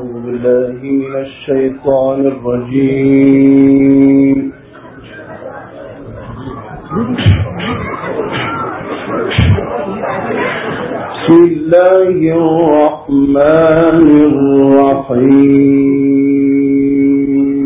أعوذ بالله من الشيطان الرجيم. بسم الله الرحمن الرحيم.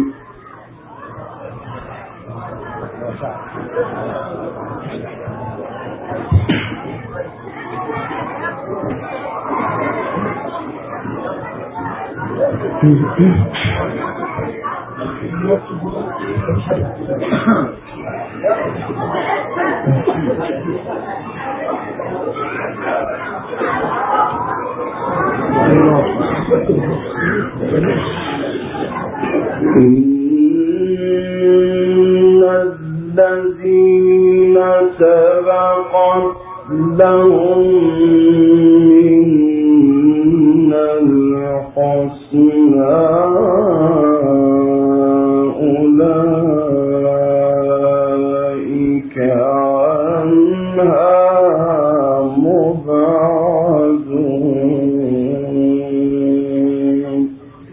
إن الذين سبقت لهم منا الحسنى أولئك عنها مبعدون.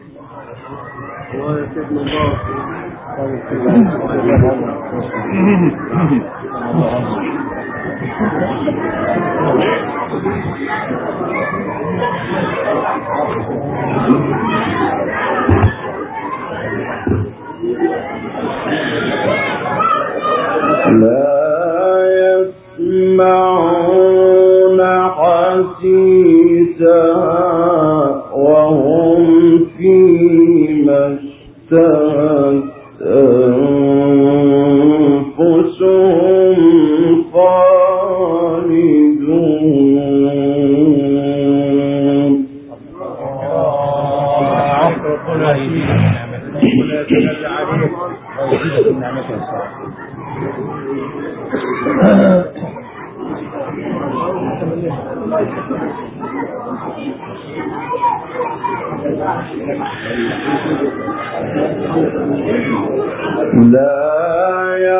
لا يسمعون حسيسها وهم فيما اشتهت أنفسهم خالدون. لا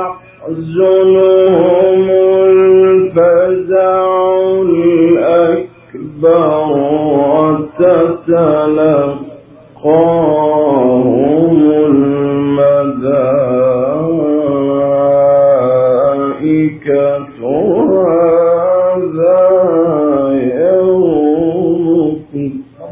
يحزنهم الفزع الأكبر وتتلقاهم الملائكة هذا يومكم.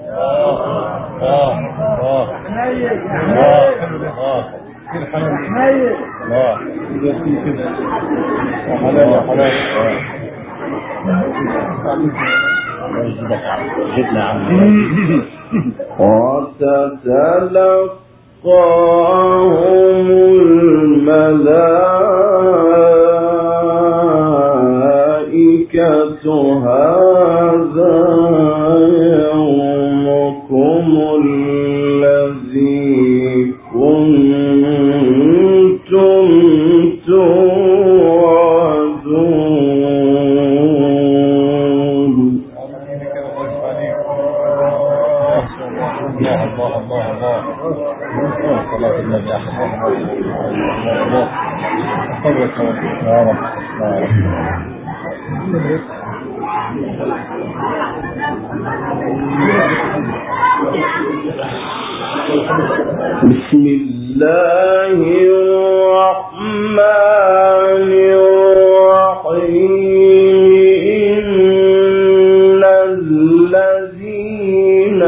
وتتلقاهم الملائكة هذا يومكم الذي كنتم توعدون. بسم الله الرحمن الرحيم. إن الذين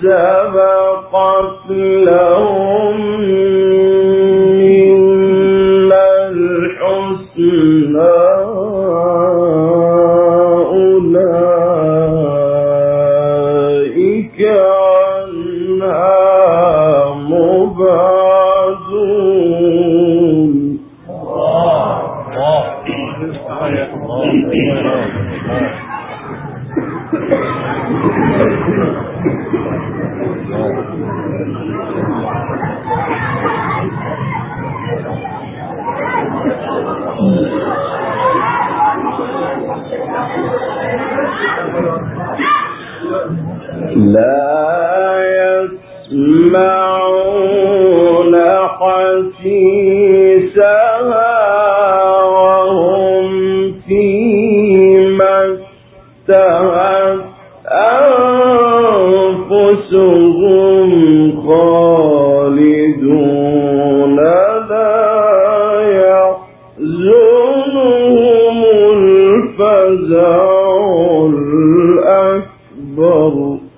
سبقت لهم منا الحسنى أولئك عنها مبعدون. لا يسمعون حسيسها وهم فيما اشتهت أنفسهم أنفسهم خالدون لا يحزنهم الفزع الأكبر.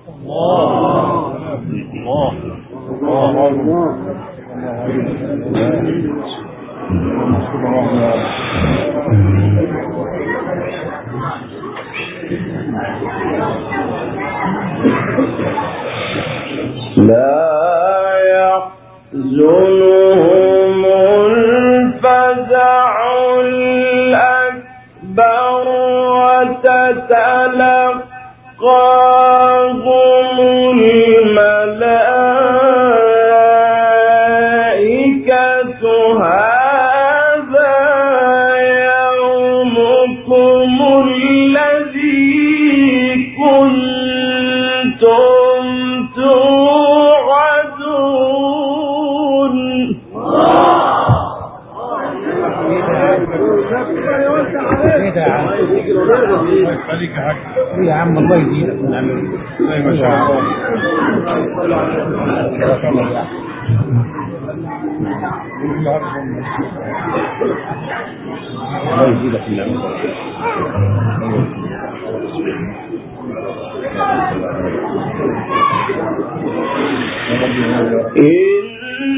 لا يحزنهم الفزع الأكبر وتتلقاهم الملائكة هذا يومكم الذي كنتم توعدون. يا عم الله يزيدك من عمل زي ما شاء الله. الله يزيدك من عمل. إن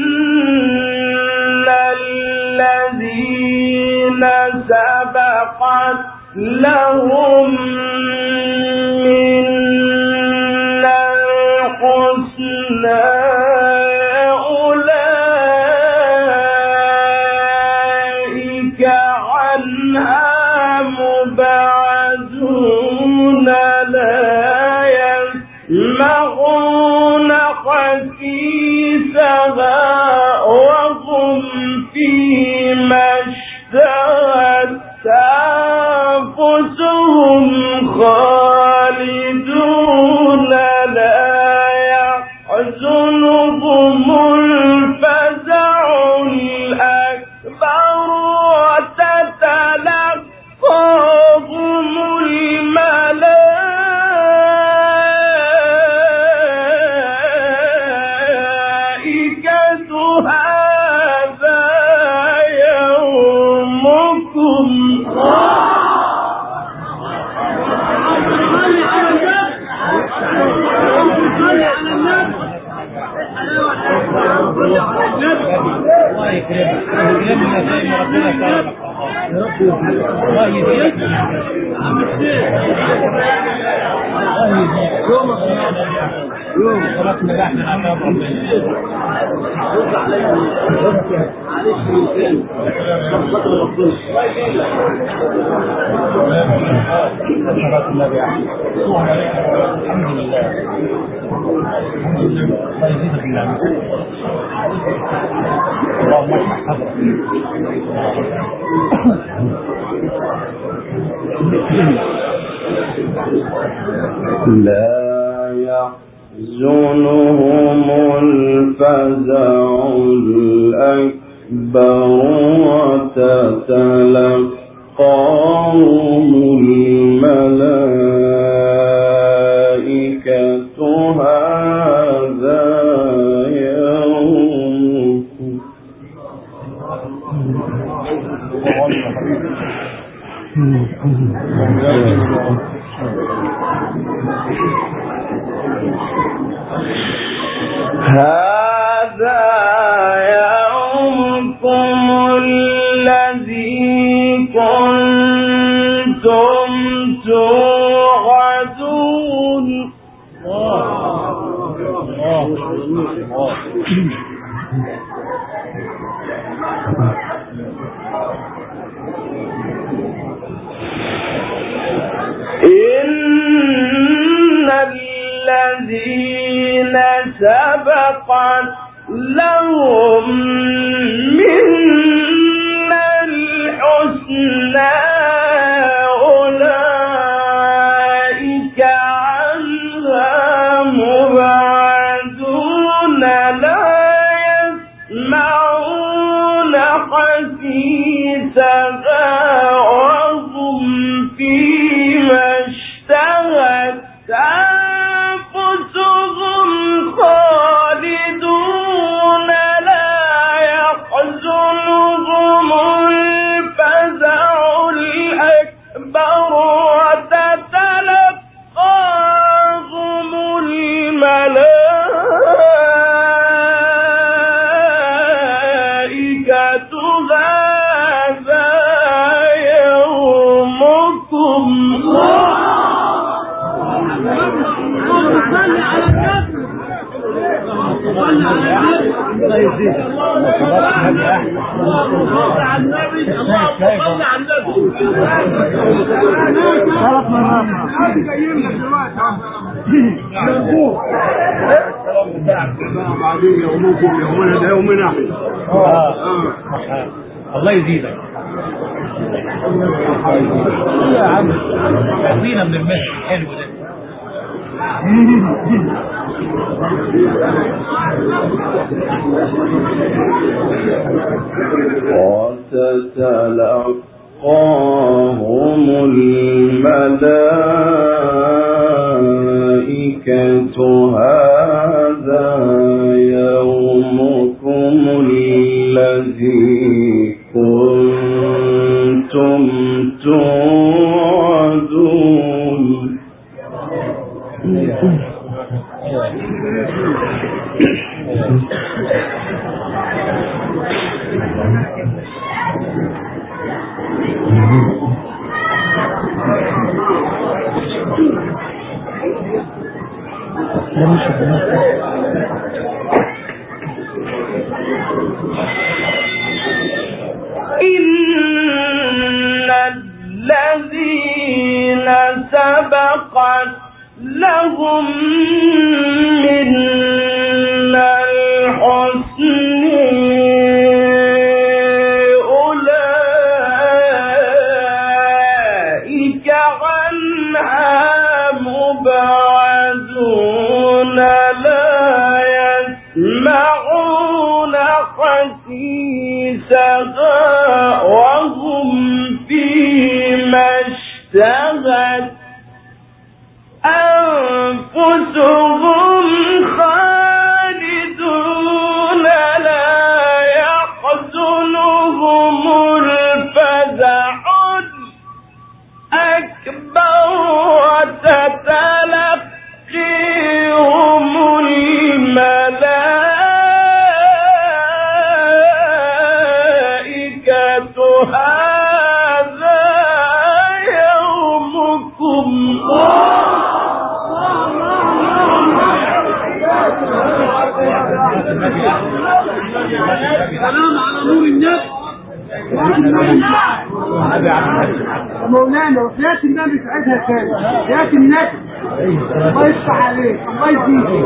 الذين سبقت لهم منا الحسنى أولئك عنها مبعدون لا يسمعون حسيسها وهم فيما اشتهت أنفسهم خالدون لا يحزنهم الفزع الأكبر وتتلقاهم الملائكة هذا يومكم. الله يكرمك ويكرمنا زي ما ربنا كرمك يا رب. الله يزيدك الله يزيدك يوم خلقنا احنا عذاب ربنا. معلش النبي الحمد لله الحمد لله. الله يزيدك النعمة. اللهم اشرح صدرك. لا يحزنهم الفزع الأكبر وتتلقاهم الملائكة هذا يومكم. هذا يومكم الذي كنتم توعدون. إن الذين سبقت لهم منا الحسنى أولئك عنها مبعدون لا يسمعون حسيسها وهم فيما اشتهت أنفسهم يزيدك. صل على النبي. اللهم صل على النبي. 3 مرات. هذه جايين لك دلوقتي. بعدين يومنا الله يزيدك يا عم. يعطينا من المهر حلو ده. وتتلقاهم الملائكة هذا يومكم الذي كنتم توعدون. إن الذين سبقت لهم منا الحسن أولئك عنها مبعدون لا يسمعون حسيسها وهم فيما اشتهت أنفسهم خالدون لا يحزنهم الفزع الأكبر وتتلقيهم الملائكة هذا يومكم. سلام على نور النبي مولانا وحياة النبي ساعتها كان حياة النبي. الله يفتح عليك. الله يزيدك.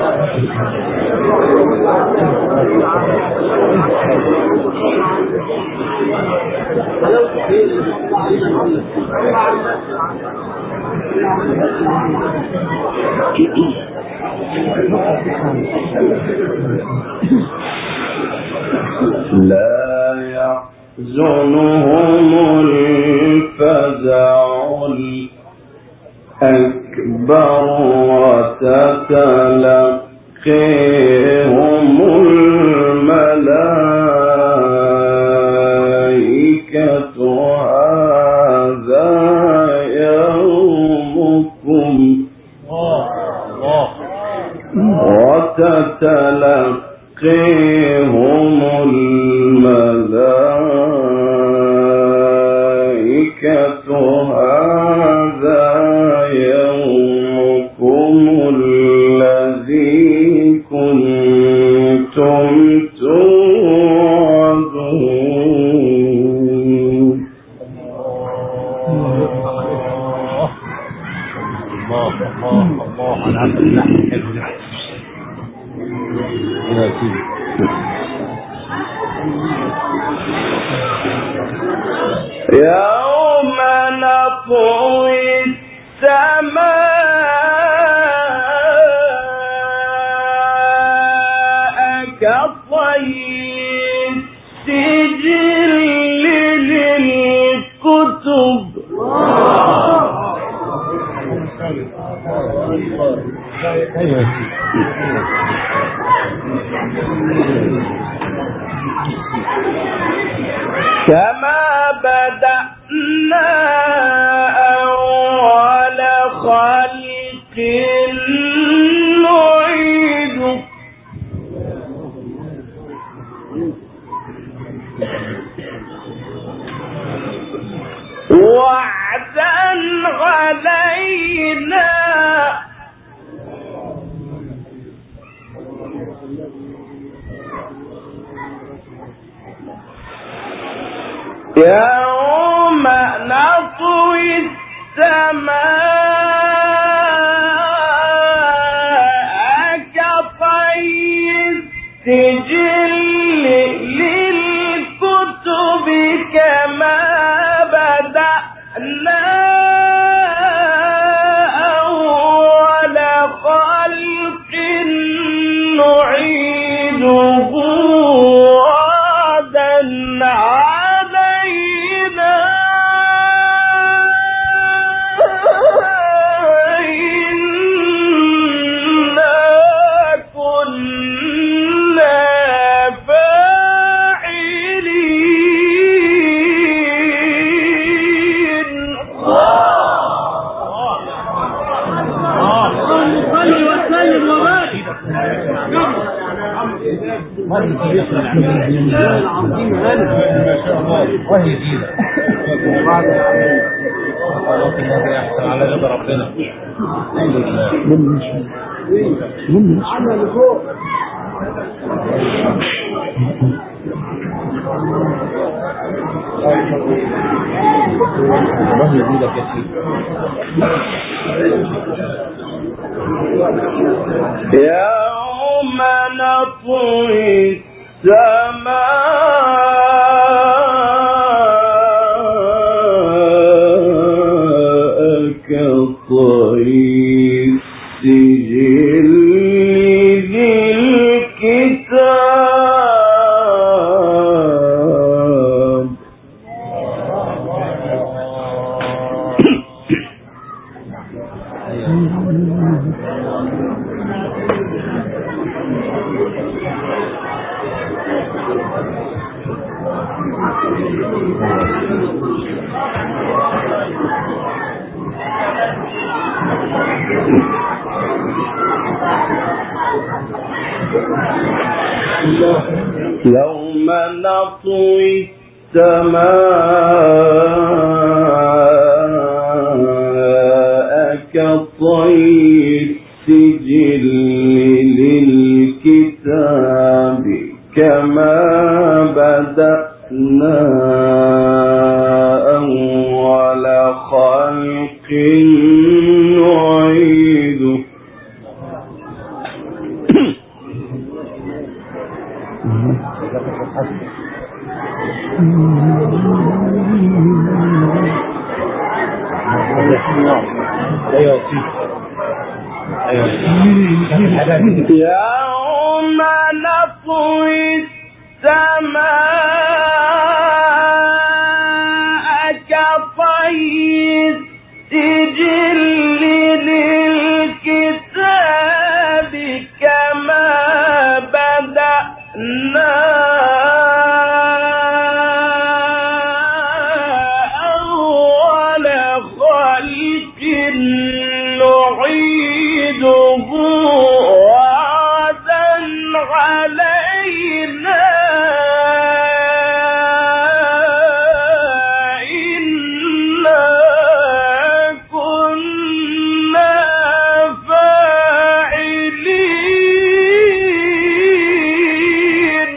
لا يحزنهم الفزع الأكبر وتتلقيهم الملائكة هذا يومكم. وتتلقيهم الملائكة هذا يومكم الذي كنتم توعدون. الله على عبد الله حلو ده. يوم نطوي السماء كطي السجل للكتب. كما بدأنا أول خلق نعيده وعدا علينا يوم نطوي السماء كطي السجل للكتب كما بدأنا أول خلق نعيده وعدا علينا إنا كنا فاعلين. صل وسلم وبارك. العظيم هلا ما شاء الله وهي جديدة على رضا ربنا. الحمد لله. عمل فوق الله يزيدك يا سيدي. يوم نطوي السماء كطي السجل للكتاب. يوم نطوي السماء كطي السجل للكتاب كما بدأنا أول خلق نعيده يوم نطوي السماء كطي السجل للكتاب كما بدأنا أول خلق نعيده وعدا علينا إنا كنا فاعلين.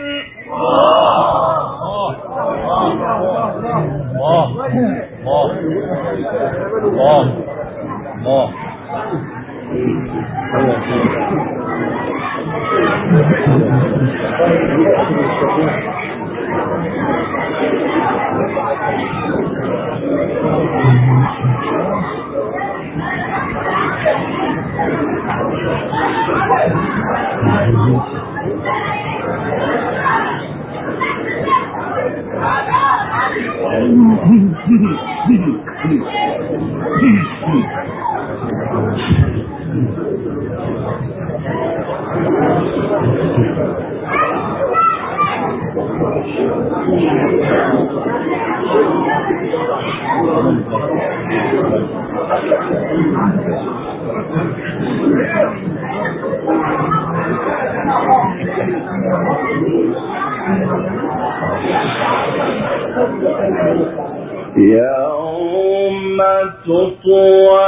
يوم تطوى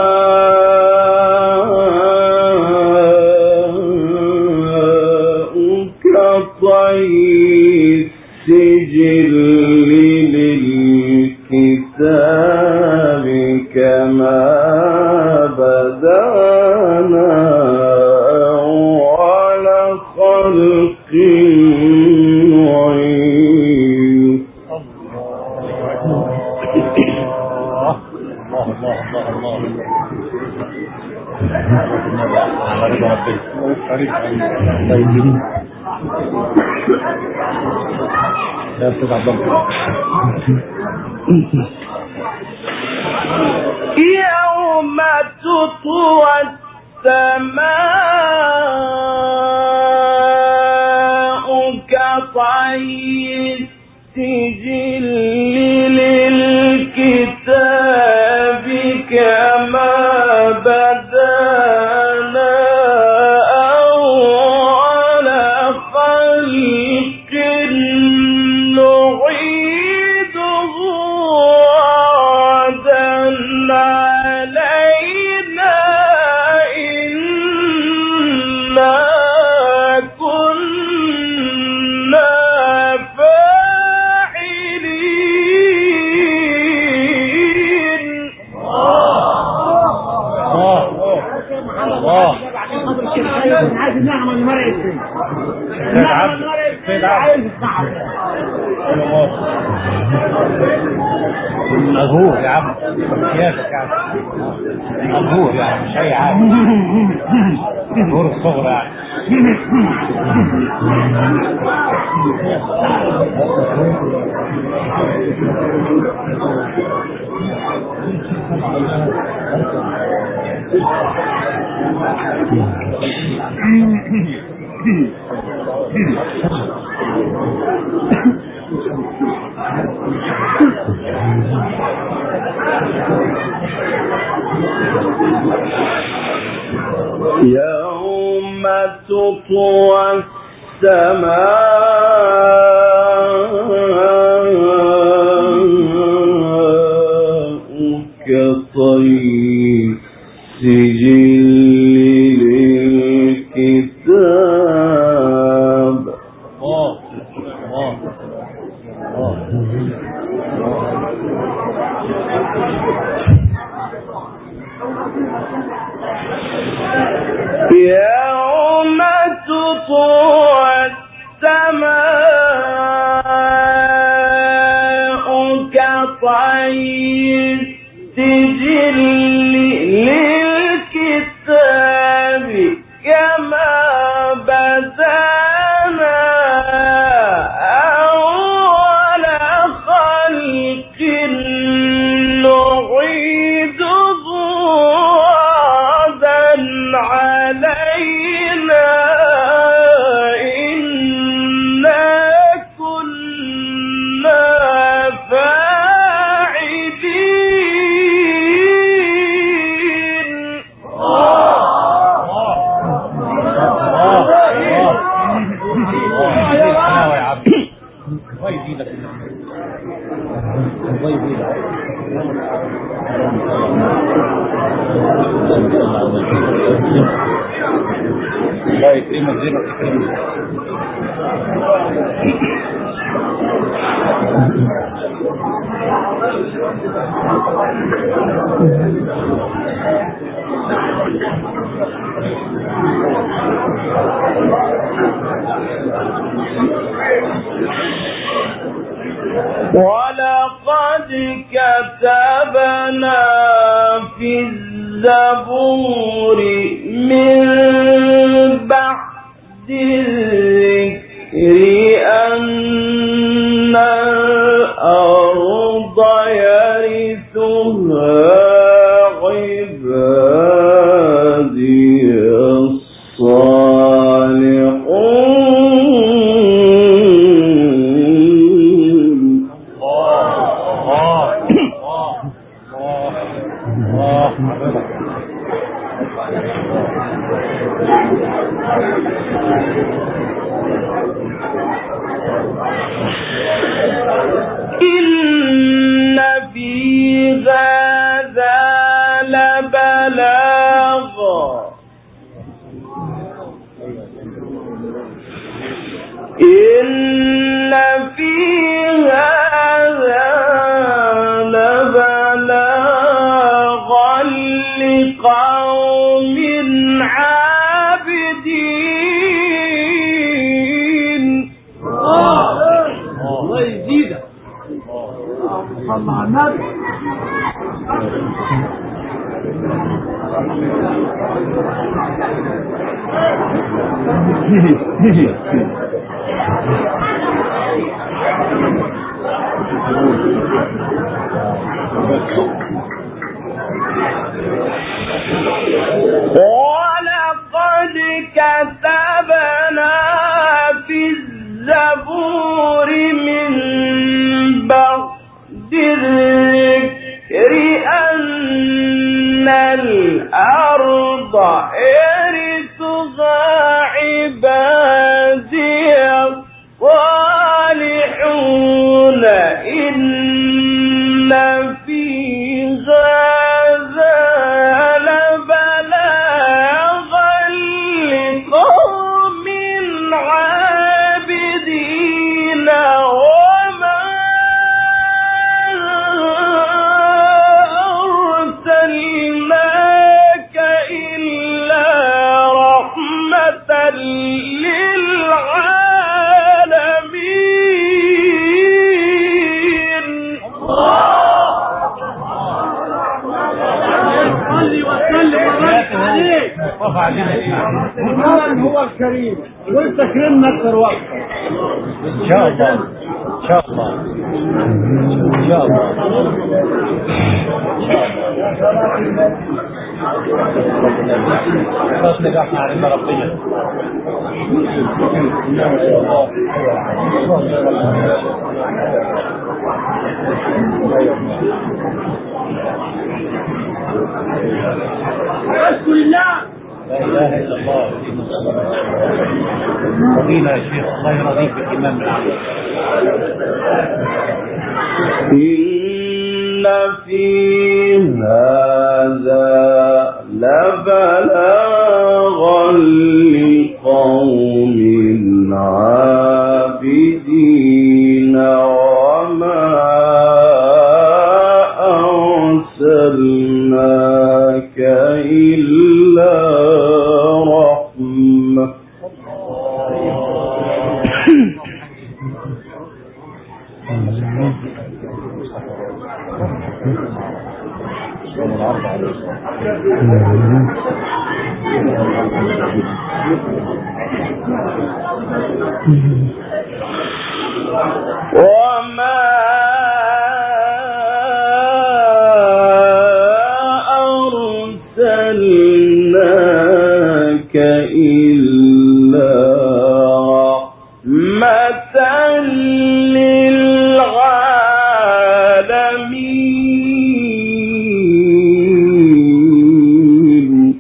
السماء السجل للكتاب كما بدأنا أول خلق نعيد. يوم تطوى السماء كطي السجل للكتاب كما بدأنا أول خلق نعيده وعدا علينا إنا كنا فاعلين. عايز نعمل مرة مجهور يا عم سياسك يعني مجهور يعني مش اي حاجه مجهور الصغر يعني يوم تطوى السماء كطي السجل للكتاب يوم تطوى السماء كطي السجل للكتاب كما بدأنا أول خلق نعيده وعدا علينا إنا كنا فاعلين. الله يكرمك زي ما تكرمك. ولقد كتبنا في الزبور من بعد الذكر أن الأرض يرثها عبادي الصالحون. إن في هذا لبلاغا إن في عابدين. الله يزيدك. صلى على النبي. ولقد كتبنا في الزبور من بعد الذكر أن الأرض يرثها عبادي الصالحون إن في هذا لبلاغا لقوم عابدين. وما أرسلناك إلا رحمة للعالمين. صلي وسلم وبارك عليك. هو الكريم وانت كريمنا اكثر واكثر ان شاء الله ان شاء الله ان شاء الله خلاص نجحنا على المرضية. بسم الله. لا اله الا الله. رضينا يا شيخ، الله يرضيك بالامام العام. إن في هذا لبلاغا لقوم عابدين. وما أرسلناك إلا رحمة. وما أرسلناك إلا رحمة للعالمين.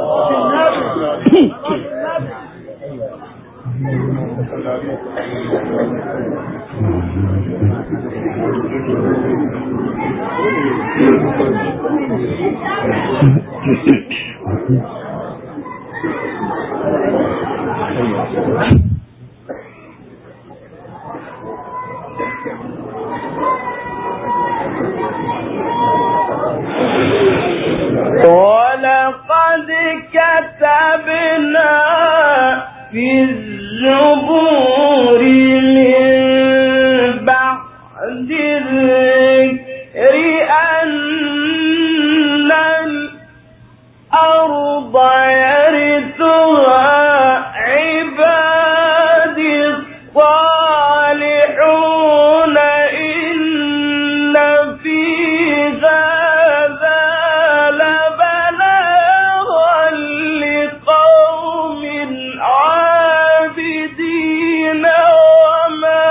ولقد كتبنا في الزبور من بعد الذكر أن الأرض يرثها عبادي الصالحون إن في هذا لبلاغا لقوم عابدين. وما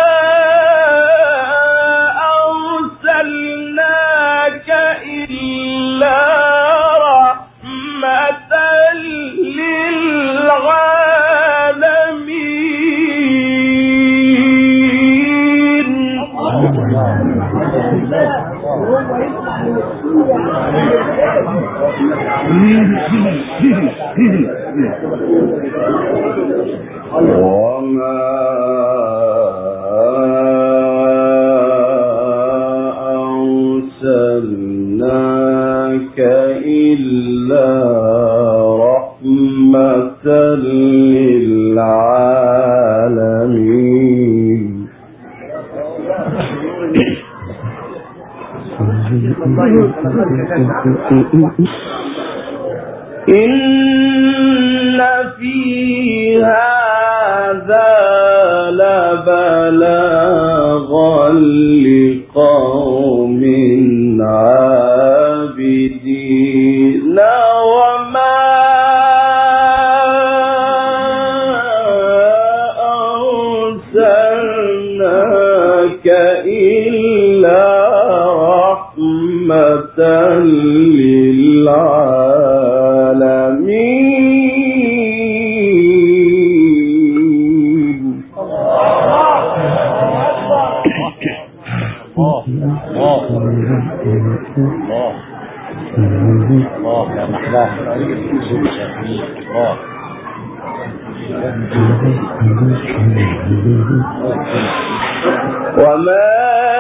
أرسلناك إلا رحمة للعالمين. وما أرسلناك إلا رحمة للعالمين. إن في هذا لبلاغا لقوم عابدين وما أرسلناك إلا رحمة للعالمين. الله يا محلاه الله. وما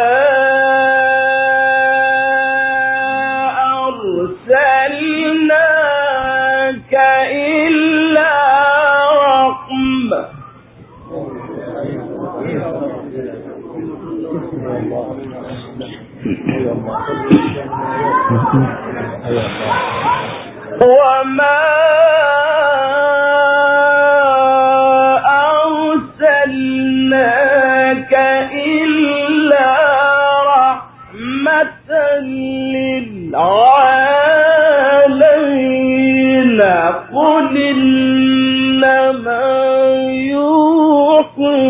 أرسلناك إلا رحمة وما أرسلناك إلا رحمة للعالمين. قل إنما يوحى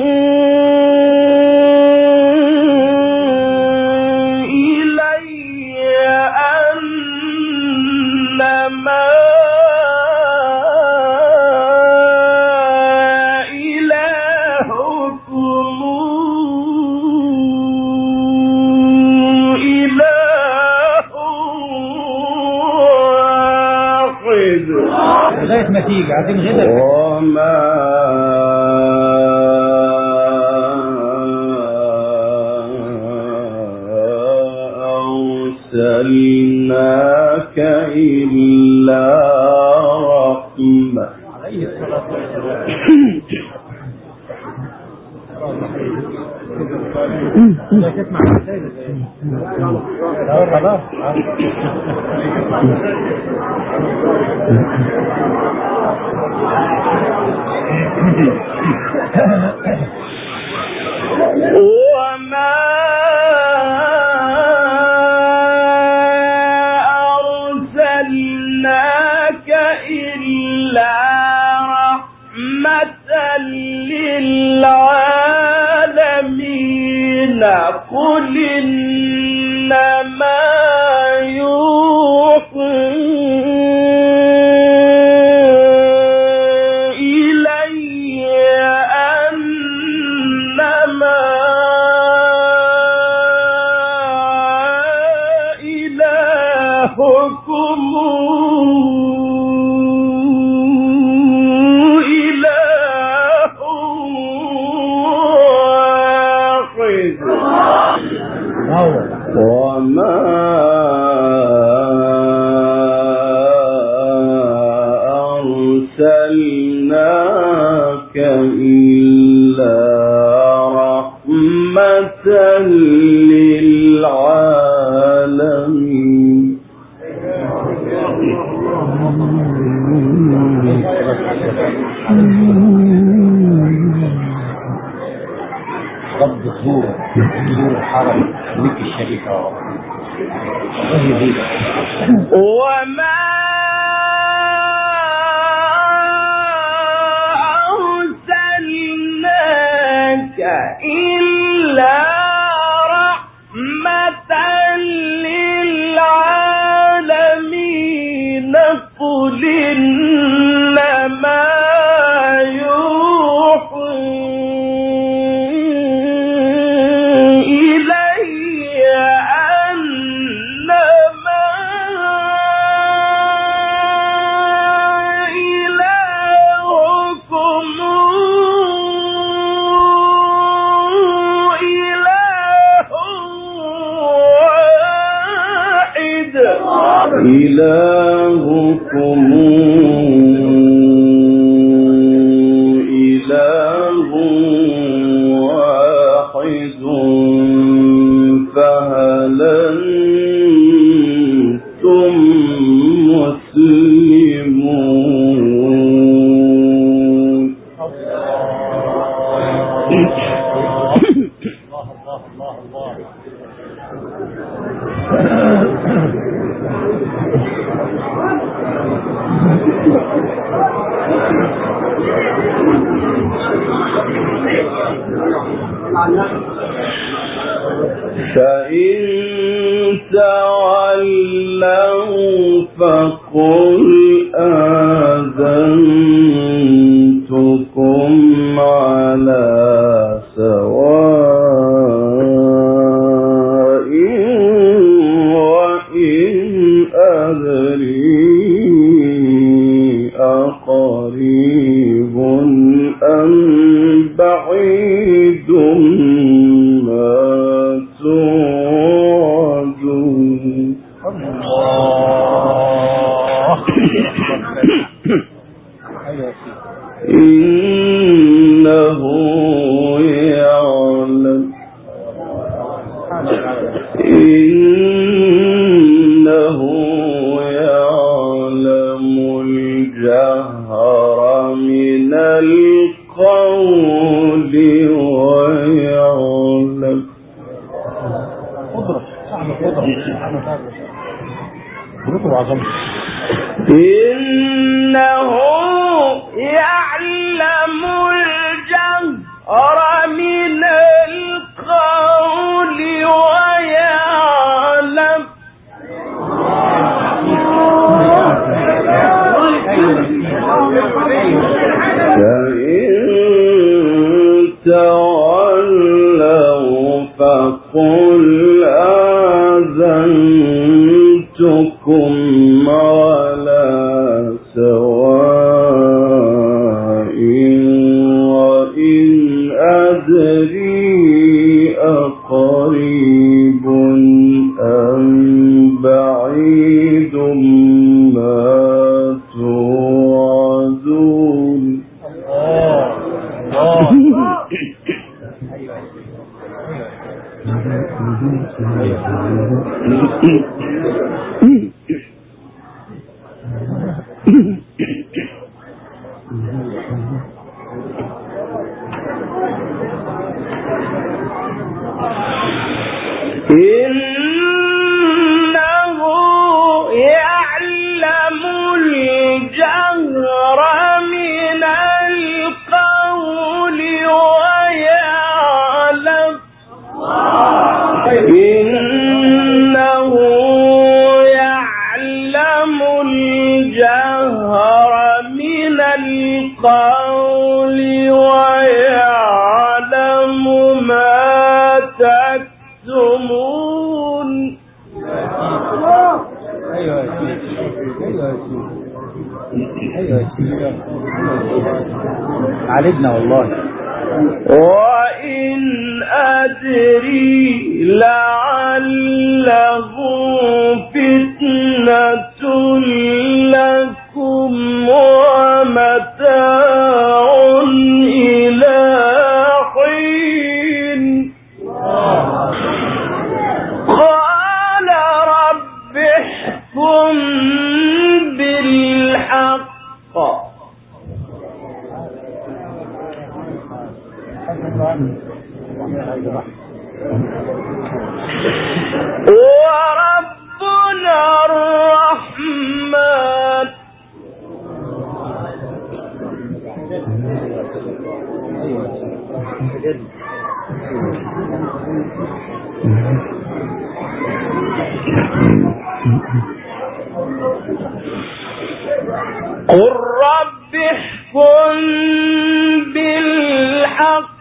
لغاية ما تيجي عايزين غدا. وما أرسلناك إلا رحمة. عليه الصلاة والسلام. لا تسمع خلاص. وما أرسلناك إلا رحمة للعالمين. قل إنما يوحى إلي أنما إلهكم إله واحد. وما أرسلناك إلا رحمة للعالمين. رب الزور الحرم لك الشريكة وما أرسلناك إلا رحمة للعالمين. قل إنما إلهكم فإن تولوا فقل آذنتكم على سواء وإن أدري أقريب أم بعيد إنه يعلم الجهر من القول ويعلم إنه يعلم الجهر من القول ويعلم فإن تولوا فقل آذنتكم على سواء وإن أدري أقريب أم بعيد ما توعدون إنه يعلم الجهر من القول ويعلم إنه يعلم الجهر من القول ويعلم ما تكتمون عالجنا والله. وإن أدري لعله فتنة لكم ومتاع إلى حين قال رب احكم بالحق وربنا الرحمن قل رب احكم بالحق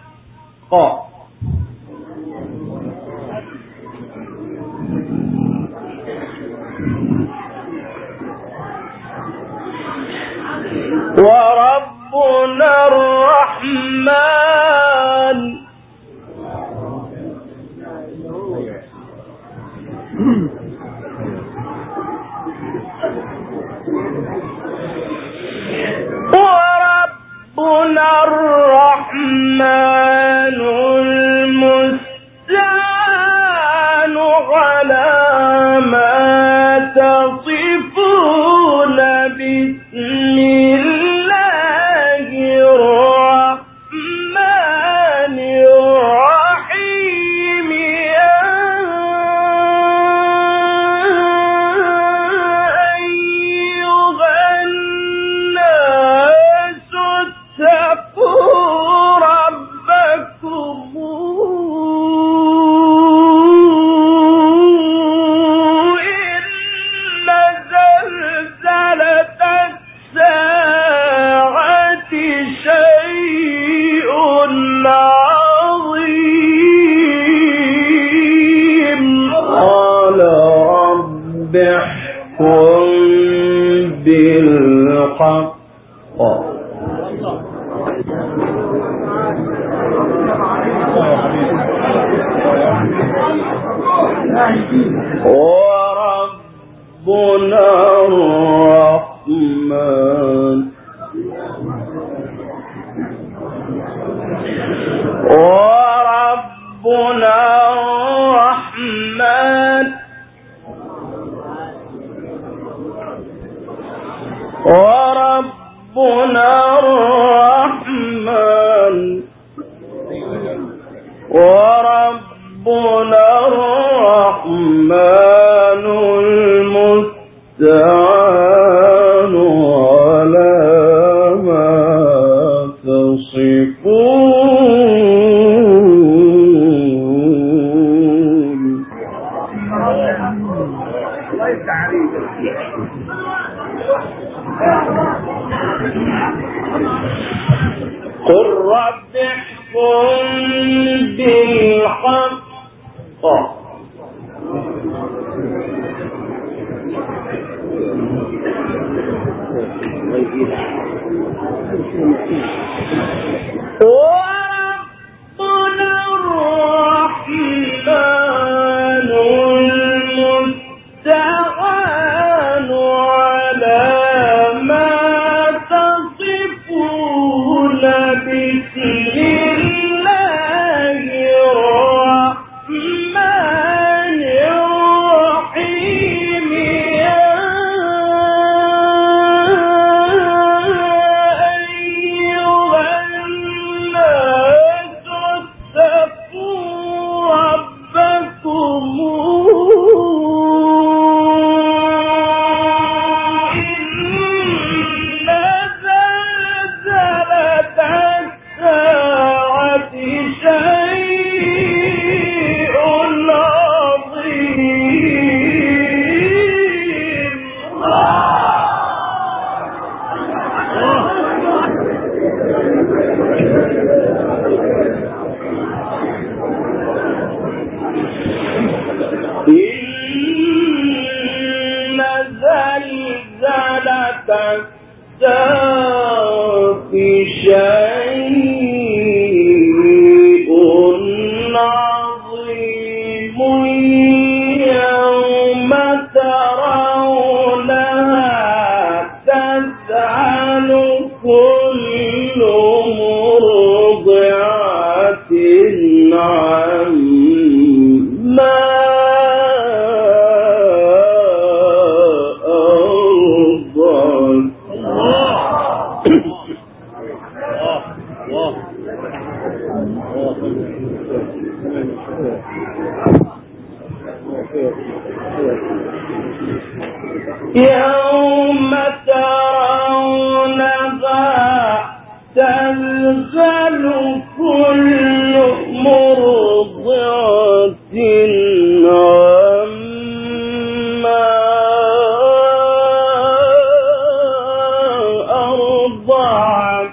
وربنا الرحمن وربنا الرحمن المستعان على ما تصفون بسم الله الرحمن بالحق وربنا الرحمن وربنا الرحمن وربنا الرحمن وربنا الرحمن المستعان على ما تصفون. قل رب احكم بالحق وربنا الرحمن المستعان على ما تصفون. بسم الله الرحمن الرحيم. يا أيها الناس اتقوا ربكم إن زلزلة الساعة شيء عظيم. إن زلزلة الساعة شيء عظيم. يوم ترونها تذهل كل مرضعة عما يوم ترونها تذهل كل مرضعة عما أرضعت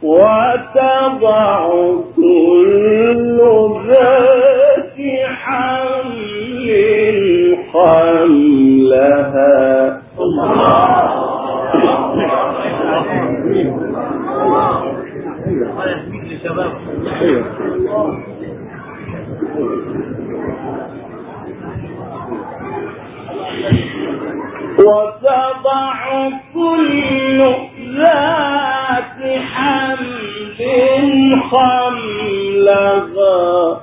وتضع كل ذات حمل حملها. وتضع كل ذات حمل حملها.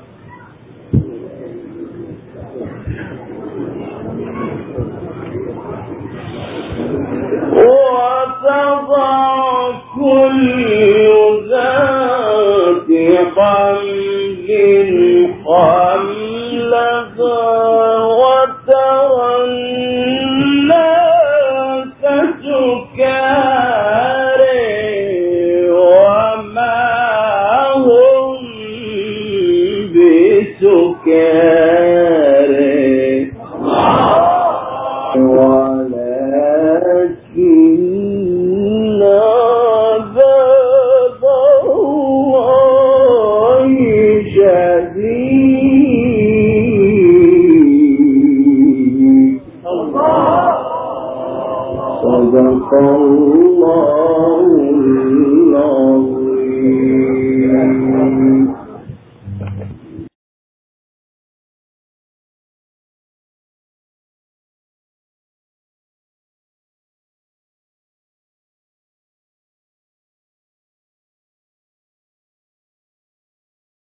وتضع كل ذات حمل